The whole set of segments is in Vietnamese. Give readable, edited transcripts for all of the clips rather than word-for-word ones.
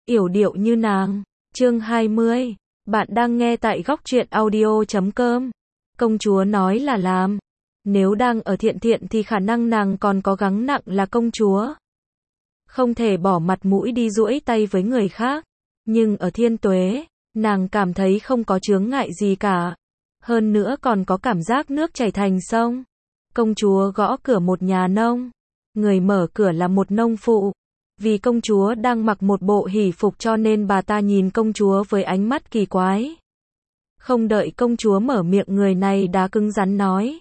yểu điệu như nàng. Chương 20. Bạn đang nghe tại góc truyện audio.com. Công chúa nói là làm. Nếu đang ở Thiện Thiện thì khả năng nàng còn có gắng nặng là công chúa. Không thể bỏ mặt mũi đi duỗi tay với người khác. Nhưng ở Thiên Tuế, nàng cảm thấy không có chướng ngại gì cả. Hơn nữa còn có cảm giác nước chảy thành sông. Công chúa gõ cửa một nhà nông. Người mở cửa là một nông phụ. Vì công chúa đang mặc một bộ hỷ phục cho nên bà ta nhìn công chúa với ánh mắt kỳ quái. Không đợi công chúa mở miệng, người này đã cứng rắn nói.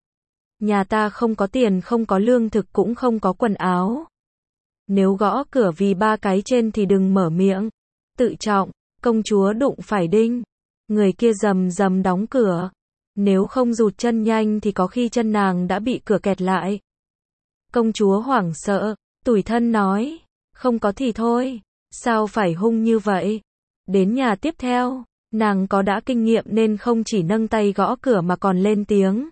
Nhà ta không có tiền, không có lương thực, cũng không có quần áo. Nếu gõ cửa vì ba cái trên thì đừng mở miệng. Tự trọng. Công chúa đụng phải đinh. Người kia rầm rầm đóng cửa. Nếu không rụt chân nhanh thì có khi chân nàng đã bị cửa kẹt lại. Công chúa hoảng sợ, tủi thân nói. Không có thì thôi. Sao phải hung như vậy? Đến nhà tiếp theo, nàng có đã kinh nghiệm nên không chỉ nâng tay gõ cửa mà còn lên tiếng.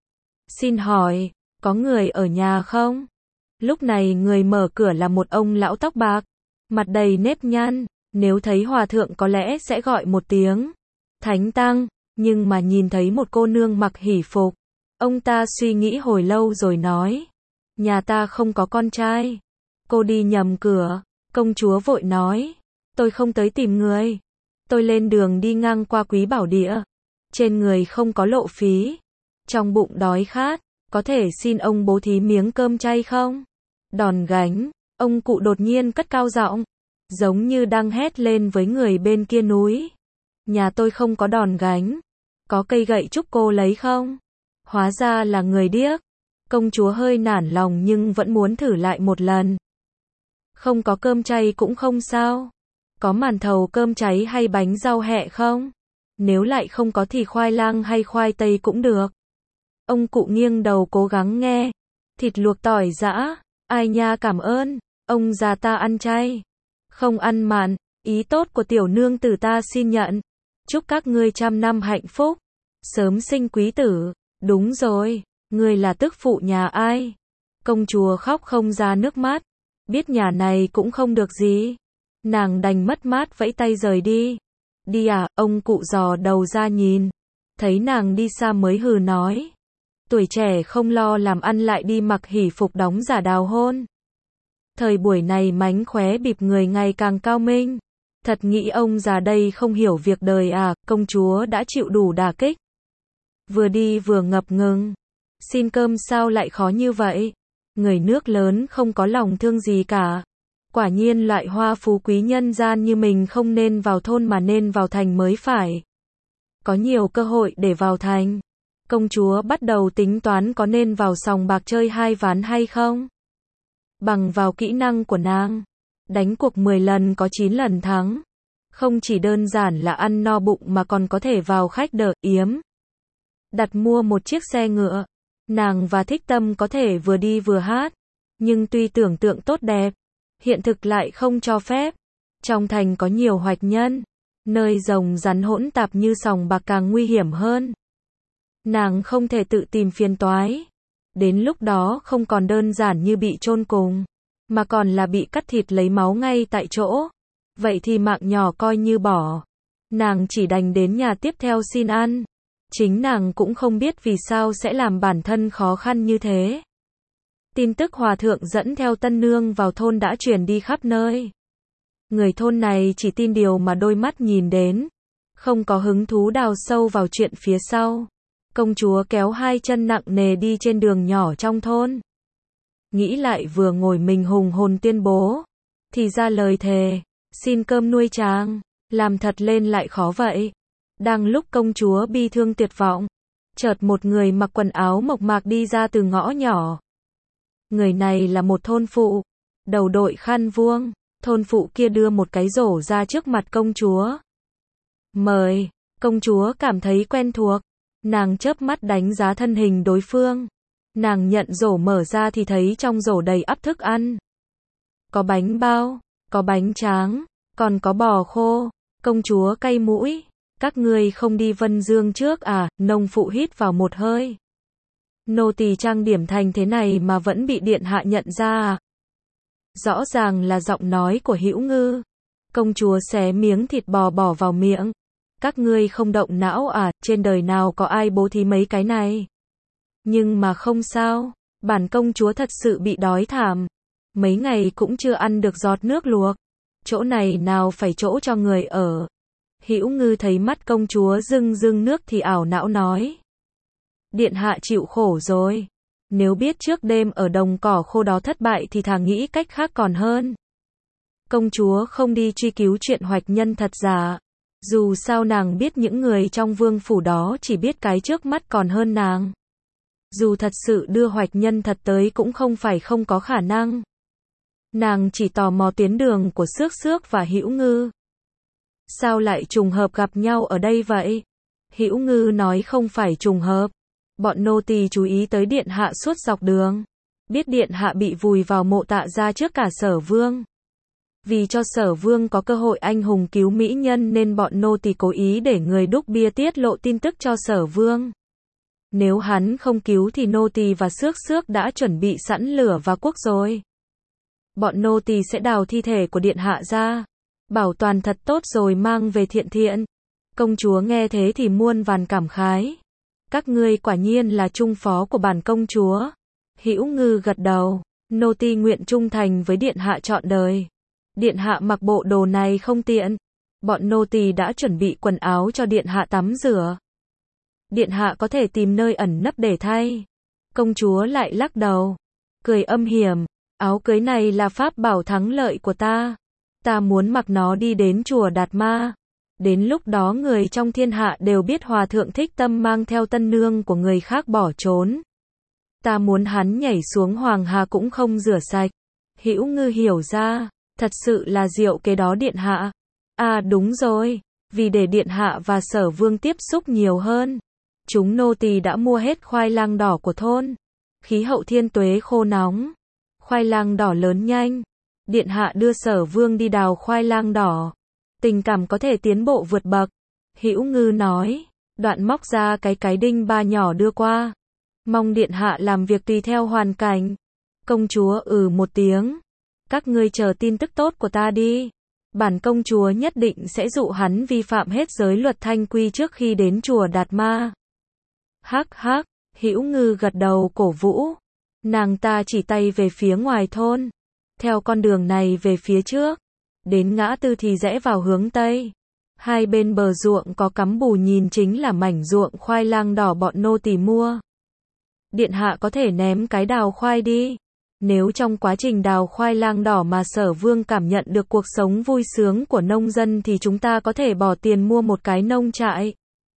Xin hỏi, có người ở nhà không? Lúc này người mở cửa là một ông lão tóc bạc, mặt đầy nếp nhăn. Nếu thấy hòa thượng có lẽ sẽ gọi một tiếng thánh tăng, nhưng mà nhìn thấy một cô nương mặc hỷ phục, ông ta suy nghĩ hồi lâu rồi nói. Nhà ta không có con trai. Cô đi nhầm cửa. Công chúa vội nói. Tôi không tới tìm người. Tôi lên đường đi ngang qua Quý Bảo Địa. Trên người không có lộ phí. Trong bụng đói khát. Có thể xin ông bố thí miếng cơm chay không? Đòn gánh. Ông cụ đột nhiên cất cao giọng, giống như đang hét lên với người bên kia núi. Nhà tôi không có đòn gánh. Có cây gậy trúc cô lấy không? Hóa ra là người điếc. Công chúa hơi nản lòng nhưng vẫn muốn thử lại một lần. Không có cơm chay cũng không sao. Có màn thầu cơm cháy hay bánh rau hẹ không? Nếu lại không có thì khoai lang hay khoai tây cũng được. Ông cụ nghiêng đầu cố gắng nghe. Thịt luộc tỏi giã. Ai nha, cảm ơn. Ông già ta ăn chay. Không ăn mặn. Ý tốt của tiểu nương tử ta xin nhận. Chúc các ngươi trăm năm hạnh phúc. Sớm sinh quý tử. Đúng rồi. Ngươi là tức phụ nhà ai? Công chúa khóc không ra nước mắt. Biết nhà này cũng không được gì. Nàng đành mất mát vẫy tay rời đi. Đi à? Ông cụ dò đầu ra nhìn. Thấy nàng đi xa mới hừ nói. Tuổi trẻ không lo làm ăn lại đi mặc hỷ phục đóng giả đào hôn. Thời buổi này mánh khóe bịp người ngày càng cao minh. Thật nghĩ ông già đây không hiểu việc đời à? Công chúa đã chịu đủ đả kích. Vừa đi vừa ngập ngừng. Xin cơm sao lại khó như vậy? Người nước lớn không có lòng thương gì cả. Quả nhiên loại hoa phú quý nhân gian như mình không nên vào thôn mà nên vào thành mới phải. Có nhiều cơ hội để vào thành. Công chúa bắt đầu tính toán có nên vào sòng bạc chơi 2 ván hay không. Bằng vào kỹ năng của nàng, đánh cuộc 10 lần có 9 lần thắng. Không chỉ đơn giản là ăn no bụng mà còn có thể vào khách đỡ yếm. Đặt mua một chiếc xe ngựa. Nàng và Thích Tâm có thể vừa đi vừa hát. Nhưng tuy tưởng tượng tốt đẹp, hiện thực lại không cho phép. Trong thành có nhiều hoạch nhân. Nơi rồng rắn hỗn tạp như sòng bạc càng nguy hiểm hơn. Nàng không thể tự tìm phiền toái. Đến lúc đó không còn đơn giản như bị chôn cùng, mà còn là bị cắt thịt lấy máu ngay tại chỗ. Vậy thì mạng nhỏ coi như bỏ. Nàng chỉ đành đến nhà tiếp theo xin ăn. Chính nàng cũng không biết vì sao sẽ làm bản thân khó khăn như thế. Tin tức hòa thượng dẫn theo tân nương vào thôn đã truyền đi khắp nơi. Người thôn này chỉ tin điều mà đôi mắt nhìn đến. Không có hứng thú đào sâu vào chuyện phía sau. Công chúa kéo 2 chân nặng nề đi trên đường nhỏ trong thôn. Nghĩ lại vừa ngồi mình hùng hồn tuyên bố. Thì ra lời thề, xin cơm nuôi chàng, làm thật lên lại khó vậy. Đang lúc công chúa bi thương tuyệt vọng, chợt một người mặc quần áo mộc mạc đi ra từ ngõ nhỏ. Người này là một thôn phụ, đầu đội khăn vuông. Thôn phụ kia đưa một cái rổ ra trước mặt công chúa. Mời. Công chúa cảm thấy quen thuộc. Nàng chớp mắt đánh giá thân hình đối phương. Nàng nhận rổ mở ra thì thấy trong rổ đầy ắp thức ăn. Có bánh bao, có bánh tráng, còn có bò khô. Công chúa cay mũi. Các ngươi không đi Vân Dương trước à? Nông phụ hít vào một hơi. Nô tỳ trang điểm thành thế này mà vẫn bị điện hạ nhận ra à? Rõ ràng là giọng nói của Hữu Ngư. Công chúa xé miếng thịt bò bỏ vào miệng. Các ngươi không động não à, trên đời nào có ai bố thí mấy cái này. Nhưng mà không sao, bản công chúa thật sự bị đói thảm. Mấy ngày cũng chưa ăn được giọt nước luộc. Chỗ này nào phải chỗ cho người ở. Hữu Ngư thấy mắt công chúa rưng rưng nước thì ảo não nói. Điện hạ chịu khổ rồi. Nếu biết trước đêm ở đồng cỏ khô đó thất bại thì thà nghĩ cách khác còn hơn. Công chúa không đi truy cứu chuyện hoạch nhân thật giả. Dù sao nàng biết những người trong vương phủ đó chỉ biết cái trước mắt còn hơn nàng. Dù thật sự đưa hoạch nhân thật tới cũng không phải không có khả năng. Nàng chỉ tò mò tuyến đường của Xước Xước và Hữu Ngư. Sao lại trùng hợp gặp nhau ở đây vậy? Hữu Ngư nói không phải trùng hợp. Bọn nô tỳ chú ý tới điện hạ suốt dọc đường. Biết điện hạ bị vùi vào mộ Tạ Gia trước cả Sở Vương. Vì cho Sở Vương có cơ hội anh hùng cứu mỹ nhân nên bọn nô tỳ cố ý để người đúc bia tiết lộ tin tức cho Sở Vương. Nếu hắn không cứu thì nô tỳ và Xước Xước đã chuẩn bị sẵn lửa và cuốc rồi. Bọn nô tỳ sẽ đào thi thể của điện hạ ra, bảo toàn thật tốt rồi mang về Thiện Thiện. Công chúa nghe thế thì muôn vàn cảm khái. Các ngươi quả nhiên là trung phó của bản công chúa. Hữu Ngư gật đầu, nô tỳ nguyện trung thành với điện hạ trọn đời. Điện hạ mặc bộ đồ này không tiện. Bọn nô tỳ đã chuẩn bị quần áo cho điện hạ tắm rửa. Điện hạ có thể tìm nơi ẩn nấp để thay. Công chúa lại lắc đầu, cười âm hiểm. Áo cưới này là pháp bảo thắng lợi của ta. Ta muốn mặc nó đi đến chùa Đạt Ma. Đến lúc đó người trong thiên hạ đều biết Hòa Thượng Thích Tâm mang theo tân nương của người khác bỏ trốn. Ta muốn hắn nhảy xuống Hoàng Hà cũng không rửa sạch. Hữu Ngư hiểu ra, thật sự là diệu kế đó điện hạ. À đúng rồi, vì để điện hạ và Sở Vương tiếp xúc nhiều hơn. Chúng nô tỳ đã mua hết khoai lang đỏ của thôn. Khí hậu Thiên Tuế khô nóng. Khoai lang đỏ lớn nhanh. Điện hạ đưa Sở Vương đi đào khoai lang đỏ. Tình cảm có thể tiến bộ vượt bậc. Hữu Ngư nói. Đoạn móc ra cái đinh ba nhỏ đưa qua. Mong điện hạ làm việc tùy theo hoàn cảnh. Công chúa một tiếng. Các ngươi chờ tin tức tốt của ta đi. Bản công chúa nhất định sẽ dụ hắn vi phạm hết giới luật thanh quy trước khi đến chùa Đạt Ma. Hắc hắc, Hữu Ngư gật đầu cổ vũ. Nàng ta chỉ tay về phía ngoài thôn. Theo con đường này về phía trước. Đến ngã tư thì rẽ vào hướng Tây. Hai bên bờ ruộng có cắm bù nhìn chính là mảnh ruộng khoai lang đỏ bọn nô tỳ mua. Điện hạ có thể ném cái đào khoai đi. Nếu trong quá trình đào khoai lang đỏ mà Sở Vương cảm nhận được cuộc sống vui sướng của nông dân thì chúng ta có thể bỏ tiền mua một cái nông trại.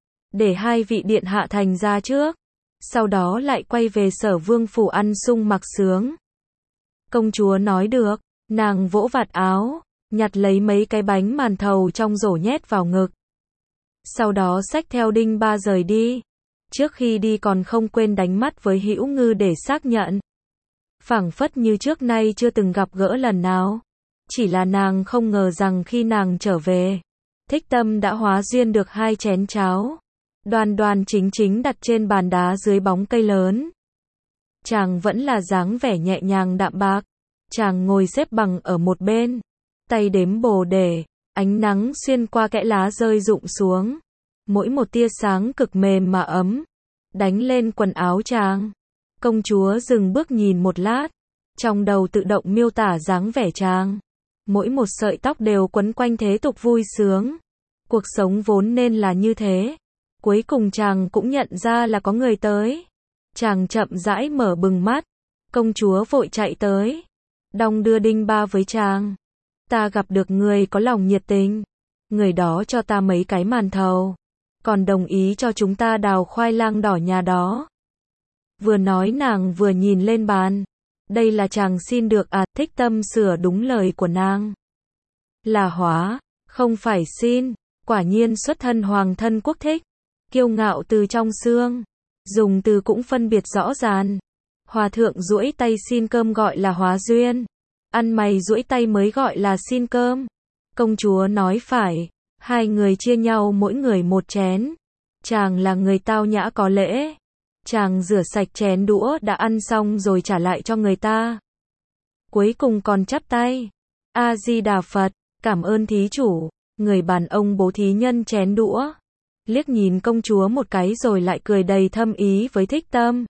Để hai vị điện hạ thành ra trước. Sau đó lại quay về Sở Vương phủ ăn sung mặc sướng. Công chúa nói được, nàng vỗ vạt áo, nhặt lấy mấy cái bánh màn thầu trong rổ nhét vào ngực. Sau đó xách theo đinh ba rời đi. Trước khi đi còn không quên đánh mắt với Hữu Ngư để xác nhận. Phảng phất như trước nay chưa từng gặp gỡ lần nào. Chỉ là nàng không ngờ rằng khi nàng trở về, Thích Tâm đã hóa duyên được 2 chén cháo. Đoan đoan chính chính đặt trên bàn đá dưới bóng cây lớn. Chàng vẫn là dáng vẻ nhẹ nhàng đạm bạc. Chàng ngồi xếp bằng ở một bên. Tay đếm bồ đề. Ánh nắng xuyên qua kẽ lá rơi rụng xuống. Mỗi một tia sáng cực mềm mà ấm. Đánh lên quần áo chàng. Công chúa dừng bước nhìn một lát. Trong đầu tự động miêu tả dáng vẻ chàng. Mỗi một sợi tóc đều quấn quanh thế tục vui sướng. Cuộc sống vốn nên là như thế. Cuối cùng chàng cũng nhận ra là có người tới. Chàng chậm rãi mở bừng mắt. Công chúa vội chạy tới. Đong đưa đinh ba với chàng. Ta gặp được người có lòng nhiệt tình. Người đó cho ta mấy cái màn thầu. Còn đồng ý cho chúng ta đào khoai lang đỏ nhà đó. Vừa nói nàng vừa nhìn lên bàn. Đây là chàng xin được à? Thích Tâm sửa đúng lời của nàng. Là hóa, không phải xin. Quả nhiên xuất thân hoàng thân quốc thích. Kiêu ngạo từ trong xương. Dùng từ cũng phân biệt rõ ràng. Hòa thượng duỗi tay xin cơm gọi là hóa duyên. Ăn mày duỗi tay mới gọi là xin cơm. Công chúa nói phải. Hai người chia nhau mỗi người một chén. Chàng là người tao nhã có lễ. Chàng rửa sạch chén đũa đã ăn xong rồi trả lại cho người ta. Cuối cùng còn chắp tay. A Di Đà Phật. Cảm ơn thí chủ. Người bàn ông bố thí nhân chén đũa. Liếc nhìn công chúa một cái rồi lại cười đầy thâm ý với Thích Tâm.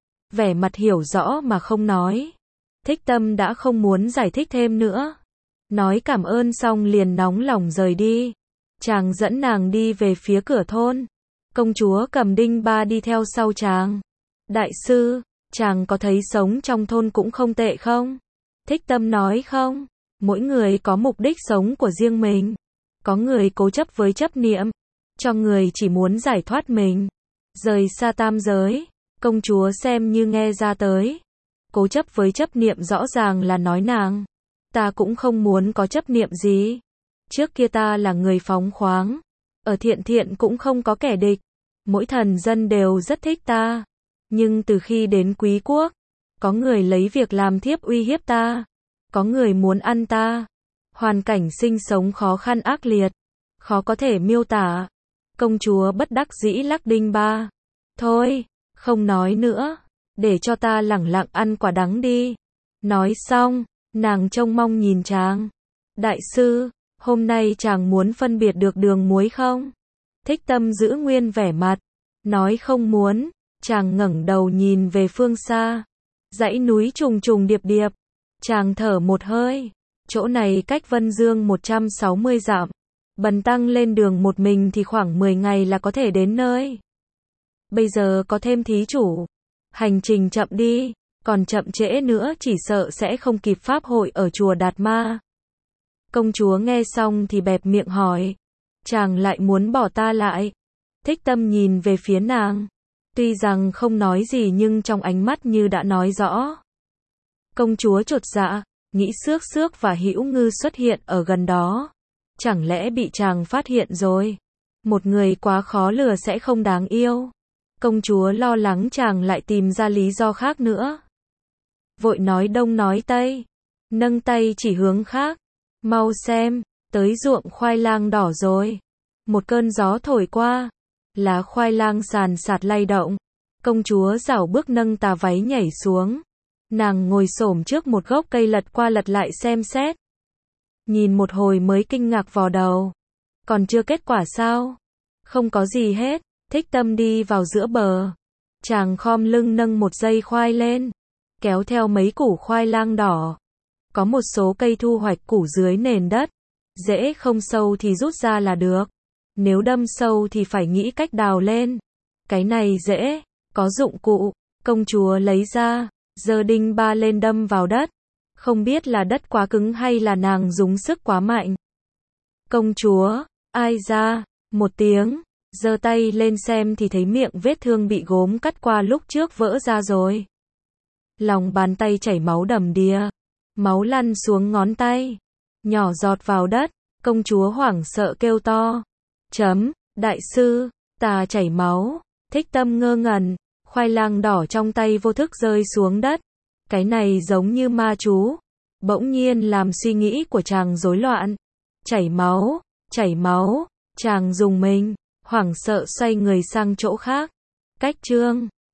Vẻ mặt hiểu rõ mà không nói. Thích Tâm đã không muốn giải thích thêm nữa. Nói cảm ơn xong liền nóng lòng rời đi. Chàng dẫn nàng đi về phía cửa thôn. Công chúa cầm đinh ba đi theo sau chàng. Đại sư, chàng có thấy sống trong thôn cũng không tệ không? Thích Tâm nói không. Mỗi người có mục đích sống của riêng mình. Có người cố chấp với chấp niệm. Cho người chỉ muốn giải thoát mình. Rời xa tam giới. Công chúa xem như nghe ra tới. Cố chấp với chấp niệm rõ ràng là nói nàng. Ta cũng không muốn có chấp niệm gì. Trước kia ta là người phóng khoáng. Ở thiện thiện cũng không có kẻ địch. Mỗi thần dân đều rất thích ta. Nhưng từ khi đến Quý quốc, có người lấy việc làm thiếp uy hiếp ta. Có người muốn ăn ta. Hoàn cảnh sinh sống khó khăn ác liệt. Khó có thể miêu tả. Công chúa bất đắc dĩ lắc đinh ba. Thôi, không nói nữa. Để cho ta lẳng lặng ăn quả đắng đi. Nói xong, nàng trông mong nhìn chàng. Đại sư, hôm nay chàng muốn phân biệt được đường muối không? Thích Tâm giữ nguyên vẻ mặt. Nói không muốn. Chàng ngẩng đầu nhìn về phương xa. Dãy núi trùng trùng điệp điệp. Chàng thở một hơi. Chỗ này cách Vân Dương 160 dặm. Bần tăng lên đường một mình thì khoảng 10 ngày là có thể đến nơi. Bây giờ có thêm thí chủ. Hành trình chậm đi. Còn chậm trễ nữa chỉ sợ sẽ không kịp pháp hội ở chùa Đạt Ma. Công chúa nghe xong thì bẹp miệng hỏi. Chàng lại muốn bỏ ta lại. Thích Tâm nhìn về phía nàng. Tuy rằng không nói gì nhưng trong ánh mắt như đã nói rõ. Công chúa chột dạ, nghĩ Xước Xước và Hữu Ngư xuất hiện ở gần đó. Chẳng lẽ bị chàng phát hiện rồi? Một người quá khó lừa sẽ không đáng yêu. Công chúa lo lắng chàng lại tìm ra lý do khác nữa. Vội nói đông nói tây. Nâng tay chỉ hướng khác. Mau xem, tới ruộng khoai lang đỏ rồi. Một cơn gió thổi qua. Lá khoai lang sàn sạt lay động. Công chúa rảo bước nâng tà váy nhảy xuống. Nàng ngồi xổm trước một gốc cây lật qua lật lại xem xét. Nhìn một hồi mới kinh ngạc vò đầu. Còn chưa kết quả sao? Không có gì hết. Thích Tâm đi vào giữa bờ. Chàng khom lưng nâng một dây khoai lên. Kéo theo mấy củ khoai lang đỏ. Có một số cây thu hoạch củ dưới nền đất. Rễ không sâu thì rút ra là được. Nếu đâm sâu thì phải nghĩ cách đào lên. Cái này dễ. Có dụng cụ. Công chúa lấy ra. Giơ đinh ba lên đâm vào đất. Không biết là đất quá cứng hay là nàng dùng sức quá mạnh. Công chúa, ai ra, một tiếng, giơ tay lên xem thì thấy miệng vết thương bị gốm cắt qua lúc trước vỡ ra rồi. Lòng bàn tay chảy máu đầm đìa, máu lăn xuống ngón tay, nhỏ giọt vào đất, công chúa hoảng sợ kêu to. Đại sư, ta chảy máu. Thích Tâm ngơ ngẩn, khoai lang đỏ trong tay vô thức rơi xuống đất. Cái này giống như ma chú. Bỗng nhiên làm suy nghĩ của chàng rối loạn. Chảy máu, chàng dùng mình, hoảng sợ xoay người sang chỗ khác. Cách chương